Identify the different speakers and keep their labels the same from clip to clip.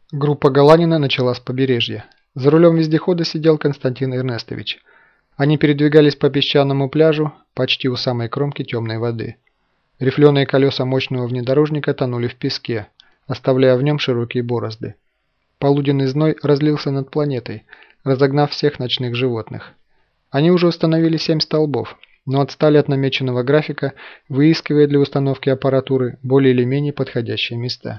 Speaker 1: Группа Галанина начала с побережья. За рулем вездехода сидел Константин Эрнестович. Они передвигались по песчаному пляжу, почти у самой кромки темной воды. Рифленые колеса мощного внедорожника тонули в песке, оставляя в нем широкие борозды. Полуденный зной разлился над планетой, разогнав всех ночных животных. Они уже установили 7 столбов, но отстали от намеченного графика, выискивая для установки аппаратуры более или менее подходящие места.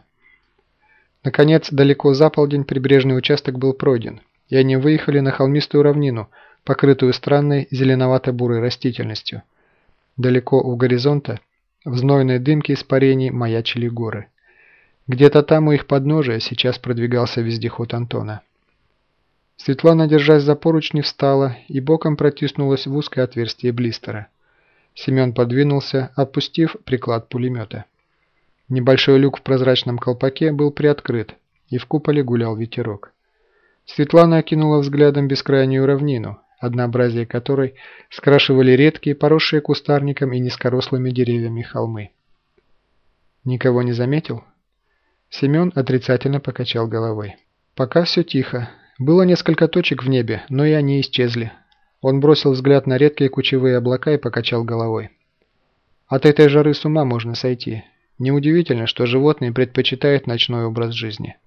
Speaker 1: Наконец, далеко за полдень прибрежный участок был пройден, и они выехали на холмистую равнину, покрытую странной зеленовато-бурой растительностью. Далеко у горизонта, в знойной дымке испарений, маячили горы. Где-то там у их подножия сейчас продвигался вездеход Антона. Светлана, держась за поручни, встала и боком протиснулась в узкое отверстие блистера. Семен подвинулся, опустив приклад пулемета. Небольшой люк в прозрачном колпаке был приоткрыт, и в куполе гулял ветерок. Светлана окинула взглядом бескрайнюю равнину, однообразие которой скрашивали редкие, поросшие кустарником и низкорослыми деревьями холмы. «Никого не заметил?» Семен отрицательно покачал головой. «Пока все тихо. Было несколько точек в небе, но и они исчезли». Он бросил взгляд на редкие кучевые облака и покачал головой. «От этой жары с ума можно сойти. Неудивительно, что животные предпочитают ночной образ жизни».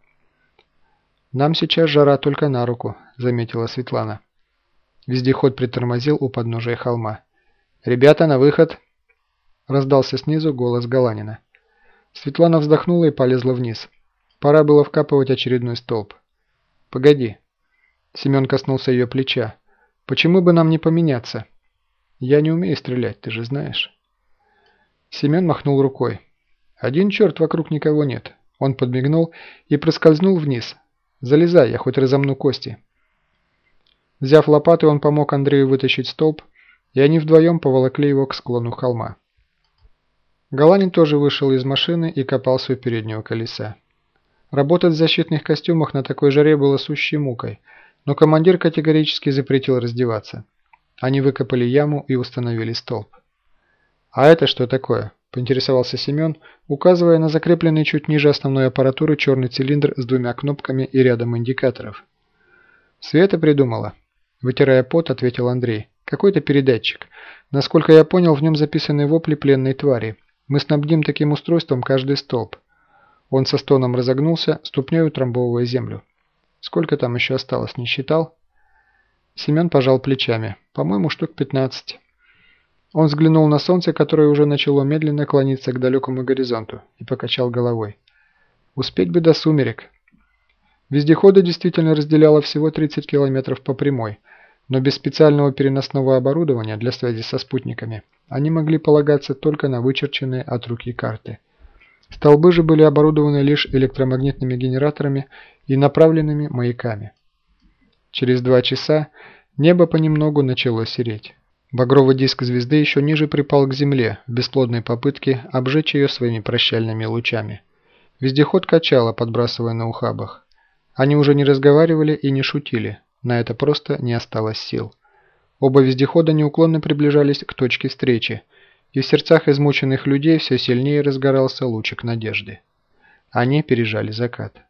Speaker 1: «Нам сейчас жара только на руку», — заметила Светлана. Вездеход притормозил у подножия холма. «Ребята, на выход!» — раздался снизу голос Галанина. Светлана вздохнула и полезла вниз. Пора было вкапывать очередной столб. «Погоди». Семен коснулся ее плеча. «Почему бы нам не поменяться? Я не умею стрелять, ты же знаешь». Семен махнул рукой. «Один черт, вокруг никого нет». Он подмигнул и проскользнул вниз. «Залезай, я хоть разомну кости». Взяв лопаты, он помог Андрею вытащить столб, и они вдвоем поволокли его к склону холма. Галанин тоже вышел из машины и копался у переднего колеса. Работать в защитных костюмах на такой жаре было сущей мукой, но командир категорически запретил раздеваться. Они выкопали яму и установили столб. «А это что такое?» – поинтересовался Семен, указывая на закрепленный чуть ниже основной аппаратуры черный цилиндр с 2 кнопками и рядом индикаторов. «Света придумала», – вытирая пот, ответил Андрей. «Какой-то передатчик. Насколько я понял, в нем записаны вопли пленной твари. Мы снабдим таким устройством каждый столб». Он со стоном разогнулся, ступней утрамбовывая землю. «Сколько там еще осталось, не считал?» Семен пожал плечами. «По-моему, штук 15». Он взглянул на солнце, которое уже начало медленно клониться к далекому горизонту, и покачал головой. «Успеть бы до сумерек». Вездехода действительно разделяло всего 30 километров по прямой, но без специального переносного оборудования для связи со спутниками они могли полагаться только на вычерченные от руки карты. Столбы же были оборудованы лишь электромагнитными генераторами и направленными маяками. Через 2 часа небо понемногу начало сереть. Багровый диск звезды еще ниже припал к земле в бесплодной попытке обжечь ее своими прощальными лучами. Вездеход качало, подбрасывая на ухабах. Они уже не разговаривали и не шутили, на это просто не осталось сил. Оба вездехода неуклонно приближались к точке встречи, и в сердцах измученных людей все сильнее разгорался лучик надежды. Они пережали закат.